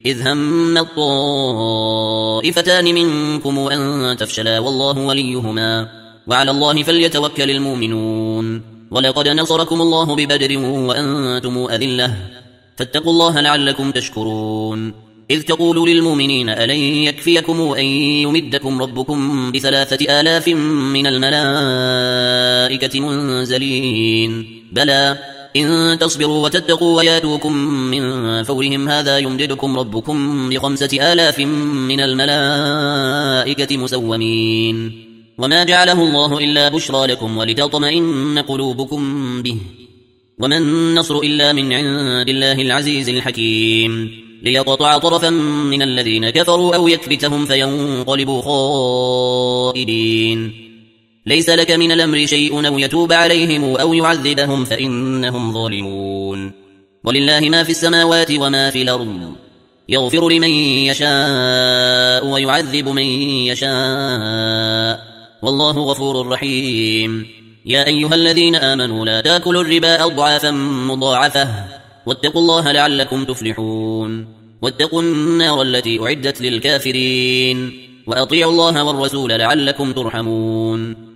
إذ هم الطائفتان منكم أن تفشلا والله وليهما وعلى الله فليتوكل المؤمنون. ولقد نصركم الله ببدر وأنتم أذلة فاتقوا الله لعلكم تشكرون. إذ تقولوا للمؤمنين ألن يكفيكم أن يمدكم ربكم ب3,000 من الملائكة منزلين بلى إن تصبروا وتتقوا وياتوكم من فورهم هذا يمددكم ربكم ب5,000 من الملائكة مسومين. وما جعله الله إلا بشرى لكم ولتطمئن قلوبكم به وما النصر إلا من عند الله العزيز الحكيم. ليقطع طرفا من الذين كفروا أو يكبتهم فينقلبوا خائبين. ليس لك من الأمر شيء أو يتوب عليهم أو يعذبهم فإنهم ظالمون. ولله ما في السماوات وما في الأرض يغفر لمن يشاء ويعذب من يشاء والله غفور رحيم. يا أيها الذين آمنوا لا تأكلوا الربا أضعافا مضاعفة واتقوا الله لعلكم تفلحون. واتقوا النار التي أعدت للكافرين وأطيعوا الله والرسول لعلكم ترحمون.